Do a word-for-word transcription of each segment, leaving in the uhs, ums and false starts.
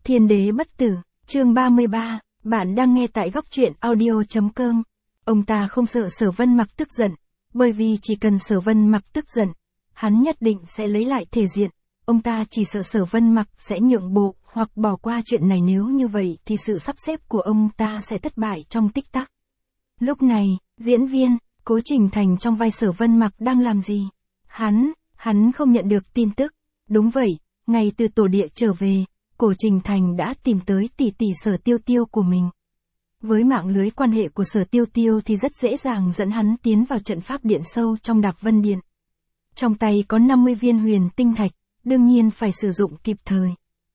Thiên đế bất tử, chương ba mươi ba, bạn đang nghe tại góc truyện audio.com. Ông ta không sợ Sở Vân Mặc tức giận, bởi vì chỉ cần Sở Vân Mặc tức giận, hắn nhất định sẽ lấy lại thể diện. Ông ta chỉ sợ Sở Vân Mặc sẽ nhượng bộ hoặc bỏ qua chuyện này, nếu như vậy thì sự sắp xếp của ông ta sẽ thất bại trong tích tắc. Lúc này, diễn viên Cố Trình Thành trong vai Sở Vân Mặc đang làm gì? Hắn, hắn không nhận được tin tức. Đúng vậy, ngày từ tổ địa trở về, Cố Trình Thành đã tìm tới tỷ tỷ Sở Tiêu Tiêu của mình. Với mạng lưới quan hệ của Sở Tiêu Tiêu thì rất dễ dàng dẫn hắn tiến vào trận pháp điện sâu trong Đạp Vân Điện. Trong tay có năm mươi viên huyền tinh thạch, đương nhiên phải sử dụng kịp thời.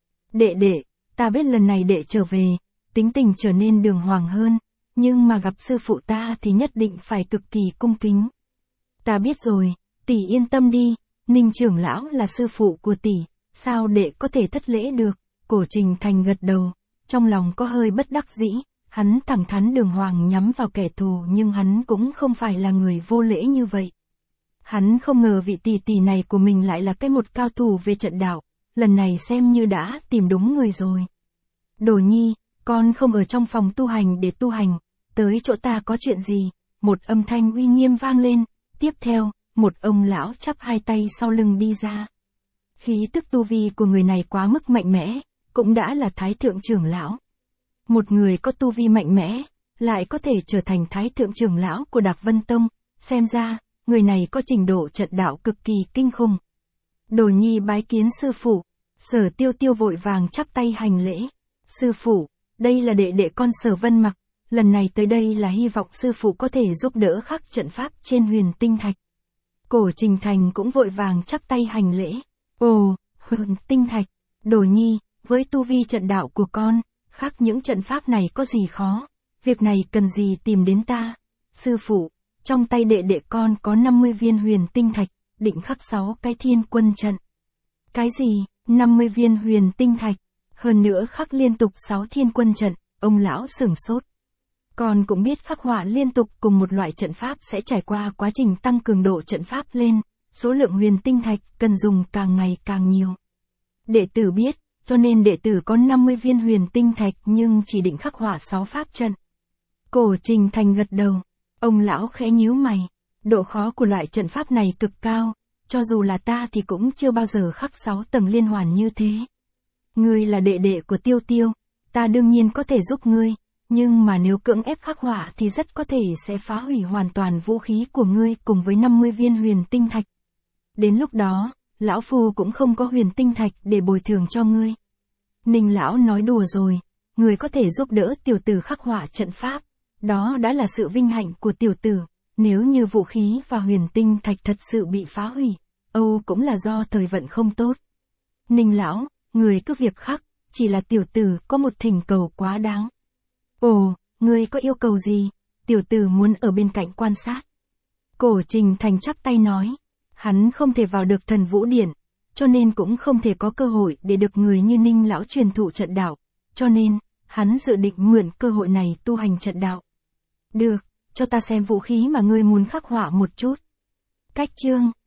Đệ đệ, ta biết lần này đệ trở về, tính tình trở nên đường hoàng hơn, nhưng mà gặp sư phụ ta thì nhất định phải cực kỳ cung kính. Ta biết rồi, tỷ yên tâm đi, Ninh trưởng lão là sư phụ của tỷ, sao đệ có thể thất lễ được? Cố Trình Thành gật đầu, trong lòng có hơi bất đắc dĩ, hắn thẳng thắn đường hoàng nhắm vào kẻ thù, nhưng hắn cũng không phải là người vô lễ như vậy. Hắn không ngờ vị tỷ tỷ này của mình lại là cái một cao thủ về trận đạo, lần này xem như đã tìm đúng người rồi. Đồ Nhi, con không ở trong phòng tu hành để tu hành, tới chỗ ta có chuyện gì? Một âm thanh uy nghiêm vang lên, tiếp theo, một ông lão chắp hai tay sau lưng đi ra. Khí tức tu vi của người này quá mức mạnh mẽ, cũng đã là Thái Thượng trưởng lão. Một người có tu vi mạnh mẽ, lại có thể trở thành Thái Thượng trưởng lão của Đạp Vân Tông, xem ra, người này có trình độ trận đạo cực kỳ kinh khủng. Đồ Nhi bái kiến sư phụ. Sở Tiêu Tiêu vội vàng chắp tay hành lễ. Sư phụ, đây là đệ đệ con Sở Vân Mặc, lần này tới đây là hy vọng sư phụ có thể giúp đỡ khắc trận pháp trên huyền tinh thạch. Cố Trình Thành cũng vội vàng chắp tay hành lễ. Ồ, huyền tinh thạch, Đồ Nhi, với tu vi trận đạo của con, khắc những trận pháp này có gì khó, việc này cần gì tìm đến ta? Sư phụ, trong tay đệ đệ con có năm mươi viên huyền tinh thạch, định khắc sáu cái thiên quân trận. Cái gì, năm mươi viên huyền tinh thạch, hơn nữa khắc liên tục sáu thiên quân trận, ông lão sửng sốt. Con cũng biết khắc họa liên tục cùng một loại trận pháp sẽ trải qua quá trình tăng cường độ trận pháp lên, số lượng huyền tinh thạch cần dùng càng ngày càng nhiều. Đệ tử biết, cho nên đệ tử có năm mươi viên huyền tinh thạch nhưng chỉ định khắc họa sáu pháp trận. Cố Trình Thành gật đầu, ông lão khẽ nhíu mày, độ khó của loại trận pháp này cực cao, cho dù là ta thì cũng chưa bao giờ khắc sáu tầng liên hoàn như thế. Ngươi là đệ đệ của Tiêu Tiêu, ta đương nhiên có thể giúp ngươi, nhưng mà nếu cưỡng ép khắc họa thì rất có thể sẽ phá hủy hoàn toàn vũ khí của ngươi cùng với năm mươi viên huyền tinh thạch. Đến lúc đó, lão phu cũng không có huyền tinh thạch để bồi thường cho ngươi. Ninh lão nói đùa rồi, người có thể giúp đỡ tiểu tử khắc họa trận pháp, đó đã là sự vinh hạnh của tiểu tử, nếu như vũ khí và huyền tinh thạch thật sự bị phá hủy, âu cũng là do thời vận không tốt. Ninh lão, người cứ việc khắc, chỉ là tiểu tử có một thỉnh cầu quá đáng. Ồ, ngươi có yêu cầu gì? Tiểu tử muốn ở bên cạnh quan sát. Cố Trình Thành chắp tay nói, hắn không thể vào được Thần Vũ Điện, cho nên cũng không thể có cơ hội để được người như Ninh lão truyền thụ trận đạo, cho nên, hắn dự định mượn cơ hội này tu hành trận đạo. Được, cho ta xem vũ khí mà ngươi muốn khắc họa một chút. Cách chương